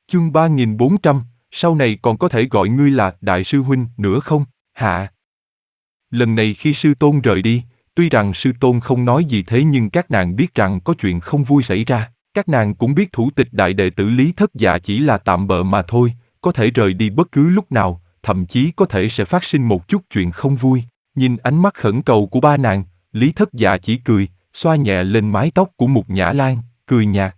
Chương 3400, sau này còn có thể gọi ngươi là Đại sư Huynh nữa không, hạ? Lần này khi sư tôn rời đi, tuy rằng sư tôn không nói gì thế nhưng các nàng biết rằng có chuyện không vui xảy ra. Các nàng cũng biết thủ tịch đại đệ tử Lý Thất Dạ chỉ là tạm bợ mà thôi, có thể rời đi bất cứ lúc nào, thậm chí có thể sẽ phát sinh một chút chuyện không vui. Nhìn ánh mắt khẩn cầu của ba nàng, Lý Thất Dạ chỉ cười, xoa nhẹ lên mái tóc của Mục Nhã Lan, cười nhạt.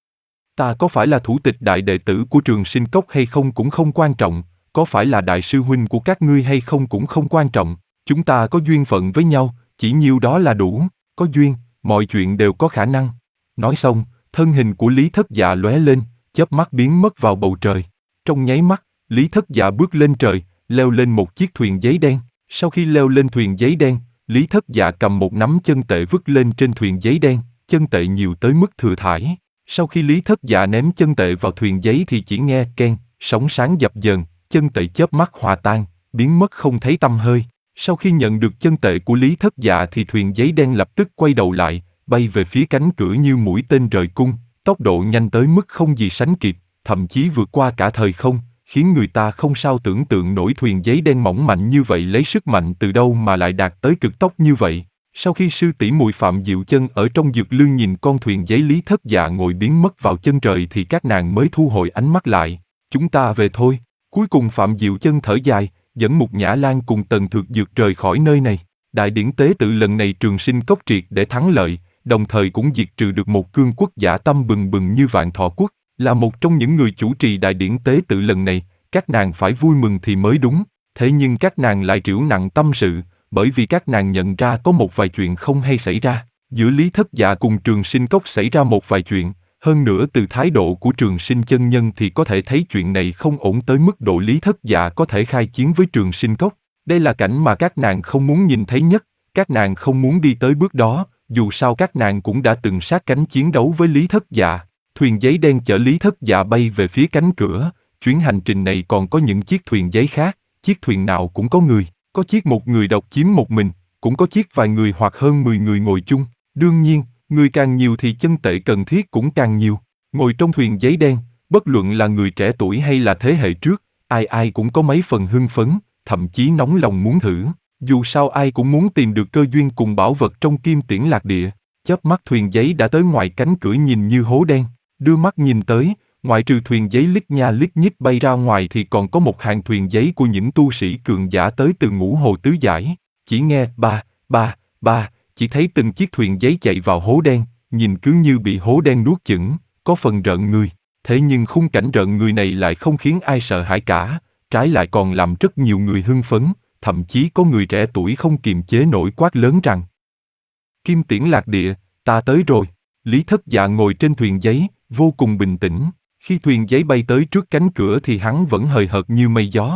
Ta có phải là thủ tịch đại đệ tử của Trường Sinh Cốc hay không cũng không quan trọng, có phải là đại sư huynh của các ngươi hay không cũng không quan trọng, chúng ta có duyên phận với nhau, chỉ nhiêu đó là đủ, có duyên, mọi chuyện đều có khả năng. Nói xong, thân hình của Lý Thất Dạ lóe lên, chớp mắt biến mất vào bầu trời. Trong nháy mắt, Lý Thất Dạ bước lên trời, leo lên một chiếc thuyền giấy đen. Sau khi leo lên thuyền giấy đen, Lý Thất Dạ cầm một nắm chân tệ vứt lên trên thuyền giấy đen, chân tệ nhiều tới mức thừa thãi. Sau khi Lý Thất Dạ ném chân tệ vào thuyền giấy thì chỉ nghe keng, sóng sáng dập dờn, chân tệ chớp mắt hòa tan, biến mất không thấy tăm hơi. Sau khi nhận được chân tệ của Lý Thất Dạ thì thuyền giấy đen lập tức quay đầu lại, bay về phía cánh cửa như mũi tên rời cung, tốc độ nhanh tới mức không gì sánh kịp, thậm chí vượt qua cả thời không, khiến người ta không sao tưởng tượng nổi thuyền giấy đen mỏng mạnh như vậy lấy sức mạnh từ đâu mà lại đạt tới cực tốc như vậy. Sau khi sư tỷ muội Phạm Diệu Chân ở trong dược lư nhìn con thuyền giấy Lý Thất Dạ ngồi biến mất vào chân trời thì các nàng mới thu hồi ánh mắt lại. Chúng ta về thôi. Cuối cùng Phạm Diệu Chân thở dài, dẫn Mục Nhã Lan cùng Tần Thược Dược rời khỏi nơi này. Đại điển tế tự lần này Trường Sinh Cốc triệt để thắng lợi, đồng thời cũng diệt trừ được một cương quốc dã tâm bừng bừng như Vạn Thọ Quốc. Là một trong những người chủ trì đại điển tế tự lần này, các nàng phải vui mừng thì mới đúng. Thế nhưng các nàng lại trĩu nặng tâm sự, bởi vì các nàng nhận ra có một vài chuyện không hay xảy ra. Giữa Lý Thất Dạ cùng Trường Sinh Cốc xảy ra một vài chuyện, hơn nữa từ thái độ của Trường Sinh chân nhân thì có thể thấy chuyện này không ổn tới mức độ Lý Thất Dạ có thể khai chiến với Trường Sinh Cốc. Đây là cảnh mà các nàng không muốn nhìn thấy nhất, các nàng không muốn đi tới bước đó, dù sao các nàng cũng đã từng sát cánh chiến đấu với Lý Thất Dạ. Thuyền giấy đen chở Lý Thất Dạ bay về phía cánh cửa, chuyến hành trình này còn có những chiếc thuyền giấy khác, chiếc thuyền nào cũng có người, có chiếc một người độc chiếm một mình, cũng có chiếc vài người hoặc hơn 10 người ngồi chung. Đương nhiên, người càng nhiều thì chân tệ cần thiết cũng càng nhiều. Ngồi trong thuyền giấy đen, bất luận là người trẻ tuổi hay là thế hệ trước, ai ai cũng có mấy phần hưng phấn, thậm chí nóng lòng muốn thử. Dù sao ai cũng muốn tìm được cơ duyên cùng bảo vật trong Kim Tiễn Lạc Địa. Chớp mắt thuyền giấy đã tới ngoài cánh cửa nhìn như hố đen. Đưa mắt nhìn tới, ngoại trừ thuyền giấy lít nha lít nhít bay ra ngoài thì còn có một hàng thuyền giấy của những tu sĩ cường giả tới từ ngũ hồ tứ giải. Chỉ nghe ba, chỉ thấy từng chiếc thuyền giấy chạy vào hố đen, nhìn cứ như bị hố đen nuốt chửng, có phần rợn người. Thế nhưng khung cảnh rợn người này lại không khiến ai sợ hãi cả, trái lại còn làm rất nhiều người hưng phấn, thậm chí có người trẻ tuổi không kiềm chế nổi quát lớn rằng: Kim Tiễn Lạc Địa, ta tới rồi. Lý Thất Dạ ngồi trên thuyền giấy, vô cùng bình tĩnh. Khi thuyền giấy bay tới trước cánh cửa thì hắn vẫn hời hợt như mây gió.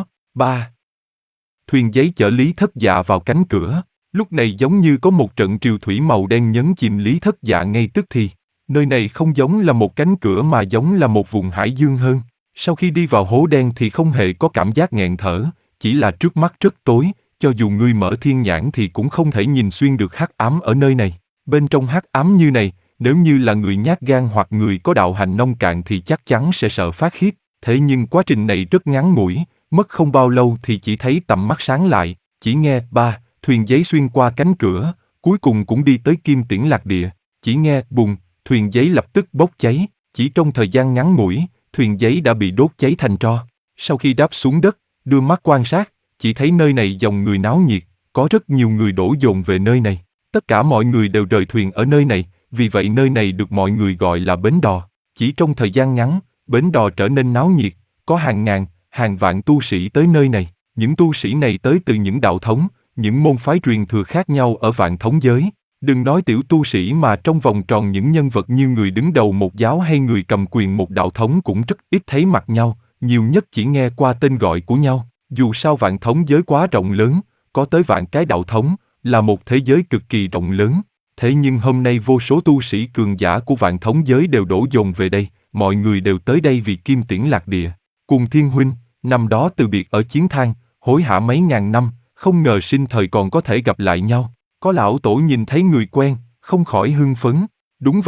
Thuyền giấy chở Lý Thất Dạ vào cánh cửa. Lúc này giống như có một trận triều thủy màu đen nhấn chìm Lý Thất Dạ ngay tức thì. Nơi này không giống là một cánh cửa mà giống là một vùng hải dương hơn. Sau khi đi vào hố đen thì không hề có cảm giác nghẹn thở, chỉ là trước mắt rất tối, cho dù ngươi mở thiên nhãn thì cũng không thể nhìn xuyên được hắc ám ở nơi này. Bên trong hắc ám như này, nếu như là người nhát gan hoặc người có đạo hành nông cạn thì chắc chắn sẽ sợ phát khiếp. Thế nhưng quá trình này rất ngắn ngủi, mất không bao lâu thì chỉ thấy tầm mắt sáng lại, chỉ nghe thuyền giấy xuyên qua cánh cửa, cuối cùng cũng đi tới Kim Tiễn Lạc Địa. Chỉ nghe bùng, thuyền giấy lập tức bốc cháy, chỉ trong thời gian ngắn ngủi, thuyền giấy đã bị đốt cháy thành tro. Sau khi đáp xuống đất, đưa mắt quan sát, chỉ thấy nơi này dòng người náo nhiệt, có rất nhiều người đổ dồn về nơi này. Tất cả mọi người đều rời thuyền ở nơi này, vì vậy nơi này được mọi người gọi là bến đò. Chỉ trong thời gian ngắn, bến đò trở nên náo nhiệt, có hàng ngàn, hàng vạn tu sĩ tới nơi này. Những tu sĩ này tới từ những đạo thống, những môn phái truyền thừa khác nhau ở vạn thống giới. Đừng nói tiểu tu sĩ mà trong vòng tròn những nhân vật như người đứng đầu một giáo hay người cầm quyền một đạo thống cũng rất ít thấy mặt nhau, nhiều nhất chỉ nghe qua tên gọi của nhau. Dù sao vạn thống giới quá rộng lớn, có tới vạn cái đạo thống, là một thế giới cực kỳ rộng lớn. Thế nhưng hôm nay vô số tu sĩ cường giả của vạn thống giới đều đổ dồn về đây, mọi người đều tới đây vì Kim Tiễn Lạc Địa. Cùng Thiên huynh, năm đó từ biệt ở chiến thang, hối hả mấy ngàn năm, không ngờ sinh thời còn có thể gặp lại nhau. Có lão tổ nhìn thấy người quen, không khỏi hưng phấn. Đúng vậy,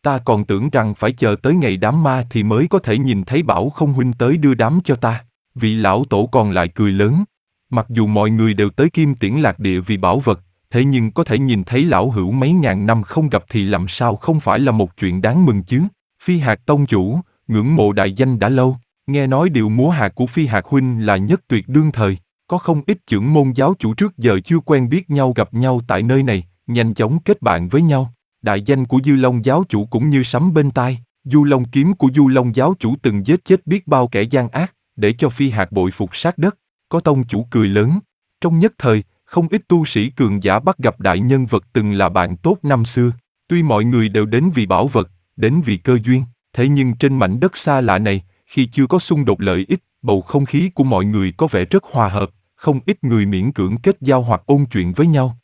Ta còn tưởng rằng phải chờ tới ngày đám ma thì mới có thể nhìn thấy Bảo Không huynh tới đưa đám cho ta. Vị lão tổ còn lại cười lớn. Mặc dù mọi người đều tới Kim Tiễn Lạc Địa vì bảo vật, thế nhưng có thể nhìn thấy lão hữu mấy ngàn năm không gặp thì làm sao không phải là một chuyện đáng mừng chứ. Phi Hạt tông chủ, ngưỡng mộ đại danh đã lâu, nghe nói điệu múa hạt của Phi Hạt huynh là nhất tuyệt đương thời. Có không ít chưởng môn giáo chủ trước giờ chưa quen biết nhau gặp nhau tại nơi này, nhanh chóng kết bạn với nhau. Đại danh của Dư Long giáo chủ cũng như sấm bên tai. Du Long kiếm của Du Long giáo chủ từng giết chết biết bao kẻ gian ác, để cho Phi Hạt bội phục sát đất. Có tông chủ cười lớn. Trong nhất thời, không ít tu sĩ cường giả bắt gặp đại nhân vật từng là bạn tốt năm xưa. Tuy mọi người đều đến vì bảo vật, đến vì cơ duyên, thế nhưng trên mảnh đất xa lạ này, khi chưa có xung đột lợi ích, bầu không khí của mọi người có vẻ rất hòa hợp, không ít người miễn cưỡng kết giao hoặc ôn chuyện với nhau.